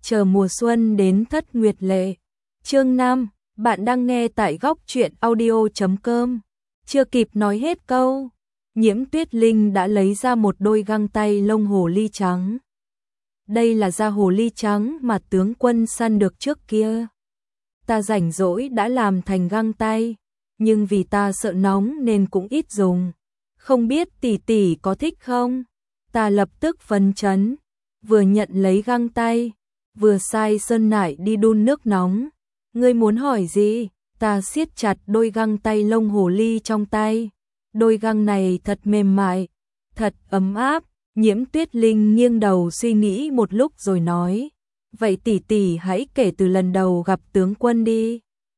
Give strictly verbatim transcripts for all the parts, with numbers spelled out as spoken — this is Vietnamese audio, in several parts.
chờ mùa xuân đến thất nguyệt lệ. Chương năm, bạn đang nghe tại góc truyện audio chấm com. Chưa kịp nói hết câu, Nhiễm Tuyết Linh đã lấy ra một đôi găng tay lông hồ ly trắng. Đây là da hồ ly trắng mà tướng quân săn được trước kia. Ta rảnh rỗi đã làm thành găng tay, nhưng vì ta sợ nóng nên cũng ít dùng. Không biết tỷ tỷ có thích không? Ta lập tức phấn chấn, vừa nhận lấy găng tay, vừa sai Sơn Nải đi đun nước nóng. Ngươi muốn hỏi gì? Ta siết chặt đôi găng tay lông hồ ly trong tay. Đôi găng này thật mềm mại, thật ấm áp. Nhiễm Tuyết Linh nghiêng đầu suy nghĩ một lúc rồi nói, vậy tỷ tỷ hãy kể từ lần đầu gặp tướng quân đi.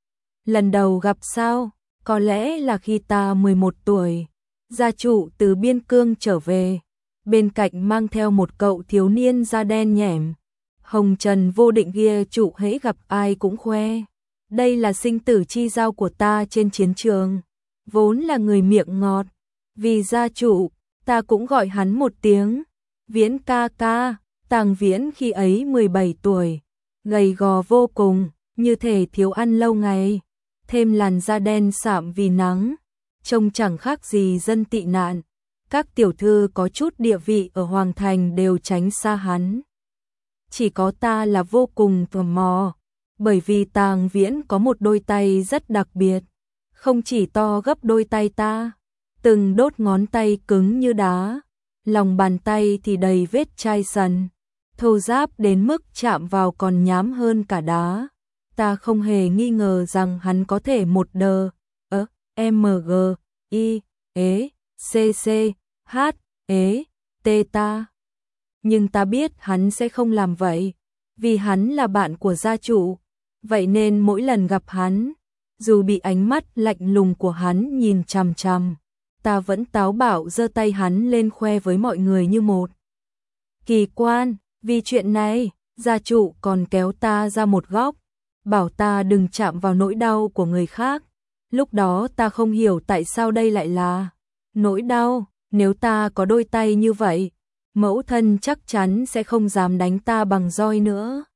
Lần đầu gặp sao? Có lẽ là khi ta mười một tuổi, gia chủ từ biên cương trở về, bên cạnh mang theo một cậu thiếu niên da đen nhẻm. Hồng trần vô định kia chủ hễ gặp ai cũng khoe. Đây là sinh tử chi giao của ta trên chiến trường. Vốn là người miệng ngọt, vì gia chủ, ta cũng gọi hắn một tiếng Viễn ca ca. Tàng Viễn khi ấy mười bảy tuổi, gầy gò vô cùng, như thể thiếu ăn lâu ngày, thêm làn da đen sạm vì nắng, trông chẳng khác gì dân tị nạn. Các tiểu thư có chút địa vị ở Hoàng Thành đều tránh xa hắn. Chỉ có ta là vô cùng tò mò, bởi vì Tàng Viễn có một đôi tay rất đặc biệt, không chỉ to gấp đôi tay ta, từng đốt ngón tay cứng như đá, lòng bàn tay thì đầy vết chai sần, thô ráp đến mức chạm vào còn nhám hơn cả đá. Ta không hề nghi ngờ rằng hắn có thể một đờ, ớ, M G, I, ế, C C, H, ế, T ta. Nhưng ta biết hắn sẽ không làm vậy, vì hắn là bạn của gia chủ, vậy nên mỗi lần gặp hắn, dù bị ánh mắt lạnh lùng của hắn nhìn chằm chằm, ta vẫn táo bạo giơ tay hắn lên khoe với mọi người như một. Kỳ quan, vì chuyện này, gia chủ còn kéo ta ra một góc, bảo ta đừng chạm vào nỗi đau của người khác. Lúc đó ta không hiểu tại sao đây lại là nỗi đau, nếu ta có đôi tay như vậy, mẫu thân chắc chắn sẽ không dám đánh ta bằng roi nữa.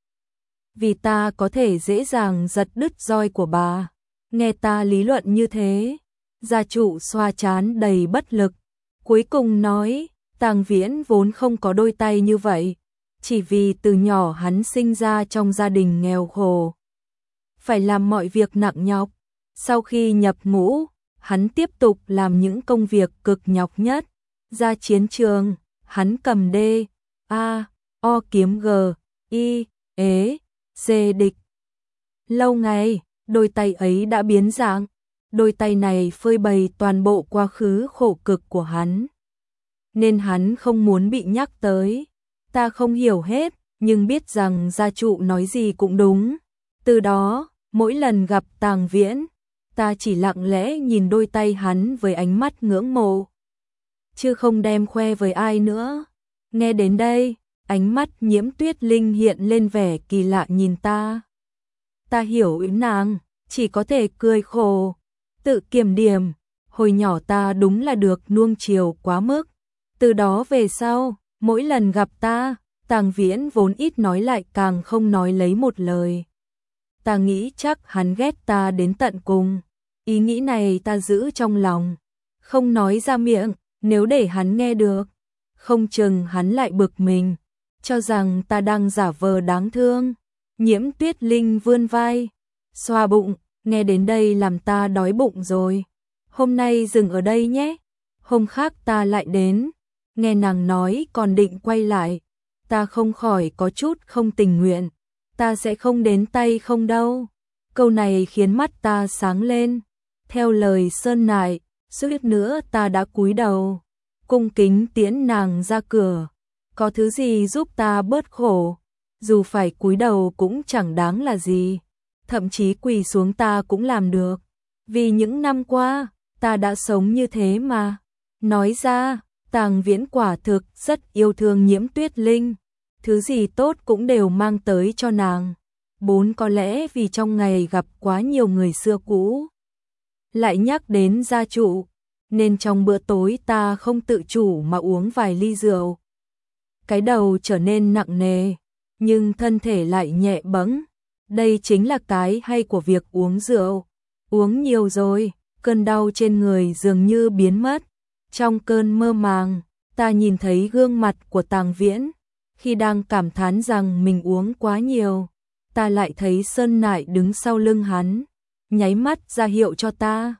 Vì ta có thể dễ dàng giật đứt roi của bà. Nghe ta lý luận như thế, gia chủ xoa trán đầy bất lực, cuối cùng nói, Tàng Viễn vốn không có đôi tay như vậy, chỉ vì từ nhỏ hắn sinh ra trong gia đình nghèo khổ, phải làm mọi việc nặng nhọc. Sau khi nhập ngũ, hắn tiếp tục làm những công việc cực nhọc nhất. Ra chiến trường, hắn cầm D, A, O kiếm G, I, ế, C địch. Lâu ngày, đôi tay ấy đã biến dạng. Đôi tay này phơi bày toàn bộ quá khứ khổ cực của hắn, nên hắn không muốn bị nhắc tới. Ta không hiểu hết, nhưng biết rằng gia chủ nói gì cũng đúng. Từ đó, mỗi lần gặp Tàng Viễn, ta chỉ lặng lẽ nhìn đôi tay hắn với ánh mắt ngưỡng mộ, chứ không đem khoe với ai nữa. Nghe đến đây, ánh mắt Nhiễm Tuyết Linh hiện lên vẻ kỳ lạ nhìn ta. Ta hiểu ý nàng, chỉ có thể cười khổ, tự kiềm điểm. Hồi nhỏ ta đúng là được nuông chiều quá mức. Từ đó về sau, mỗi lần gặp ta, Tàng Viễn vốn ít nói lại càng không nói lấy một lời. Ta nghĩ chắc hắn ghét ta đến tận cùng. Ý nghĩ này ta giữ trong lòng, không nói ra miệng. Nếu để hắn nghe được, không chừng hắn lại bực mình, cho rằng ta đang giả vờ đáng thương. Nhiễm Tuyết Linh vươn vai, xoa bụng, nghe đến đây làm ta đói bụng rồi. Hôm nay dừng ở đây nhé, hôm khác ta lại đến. Nghe nàng nói còn định quay lại, ta không khỏi có chút không tình nguyện. Ta sẽ không đến tay không đâu. Câu này khiến mắt ta sáng lên. Theo lời Sơn Nại, suýt nữa ta đã cúi đầu, cung kính tiễn nàng ra cửa. Có thứ gì giúp ta bớt khổ, dù phải cúi đầu cũng chẳng đáng là gì. Thậm chí quỳ xuống ta cũng làm được, vì những năm qua, ta đã sống như thế mà. Nói ra, Tàng Viễn quả thực rất yêu thương Nhiễm Tuyết Linh, thứ gì tốt cũng đều mang tới cho nàng. Bốn có lẽ vì trong ngày gặp quá nhiều người xưa cũ, lại nhắc đến gia chủ, nên trong bữa tối ta không tự chủ mà uống vài ly rượu. Cái đầu trở nên nặng nề, nhưng thân thể lại nhẹ bẫng. Đây chính là cái hay của việc uống rượu. Uống nhiều rồi, cơn đau trên người dường như biến mất. Trong cơn mơ màng, ta nhìn thấy gương mặt của Tàng Viễn. Khi đang cảm thán rằng mình uống quá nhiều, ta lại thấy Sơn Nại đứng sau lưng hắn, nháy mắt ra hiệu cho ta.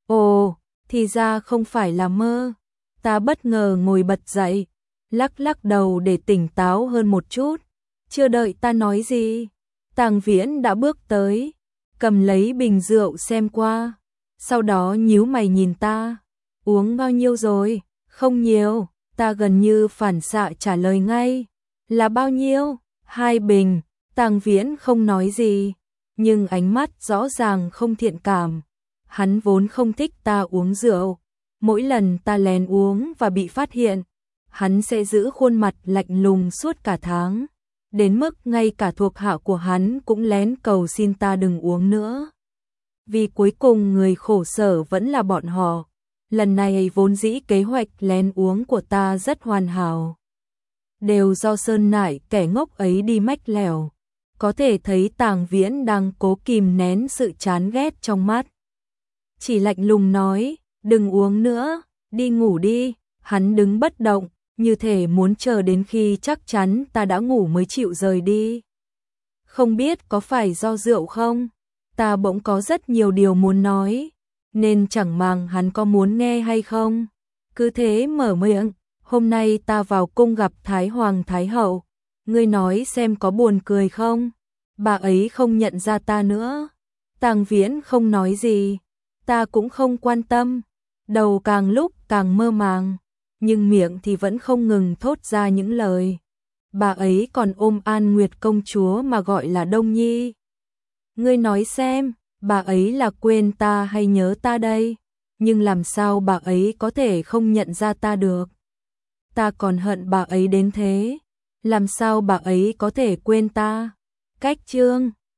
Ồ, thì ra không phải là mơ. Ta bất ngờ ngồi bật dậy, lắc lắc đầu để tỉnh táo hơn một chút. Chưa đợi ta nói gì, Tàng Viễn đã bước tới, cầm lấy bình rượu xem qua, sau đó nhíu mày nhìn ta. Uống bao nhiêu rồi? Không nhiều, ta gần như phản xạ trả lời ngay. Là bao nhiêu? Hai bình. Tàng Viễn không nói gì, nhưng ánh mắt rõ ràng không thiện cảm. Hắn vốn không thích ta uống rượu. Mỗi lần ta lén uống và bị phát hiện, hắn sẽ giữ khuôn mặt lạnh lùng suốt cả tháng. Đến mức ngay cả thuộc hạ của hắn cũng lén cầu xin ta đừng uống nữa. Vì cuối cùng người khổ sở vẫn là bọn họ. Lần này vốn dĩ kế hoạch lén uống của ta rất hoàn hảo. Đều do Sơn Nại kẻ ngốc ấy đi mách lẻo. Có thể thấy Tàng Viễn đang cố kìm nén sự chán ghét trong mắt. Chỉ lạnh lùng nói, đừng uống nữa, đi ngủ đi. Hắn đứng bất động, như thể muốn chờ đến khi chắc chắn ta đã ngủ mới chịu rời đi. Không biết có phải do rượu không? Ta bỗng có rất nhiều điều muốn nói, nên chẳng màng hắn có muốn nghe hay không. Cứ thế mở miệng, hôm nay ta vào cung gặp Thái Hoàng Thái Hậu. Ngươi nói xem có buồn cười không? Bà ấy không nhận ra ta nữa. Tàng Viễn không nói gì, ta cũng không quan tâm. Đầu càng lúc càng mơ màng, nhưng miệng thì vẫn không ngừng thốt ra những lời. Bà ấy còn ôm An Nguyệt công chúa mà gọi là Đông Nhi. Ngươi nói xem, bà ấy là quên ta hay nhớ ta đây? Nhưng làm sao bà ấy có thể không nhận ra ta được? Ta còn hận bà ấy đến thế, làm sao bà ấy có thể quên ta? Cách chương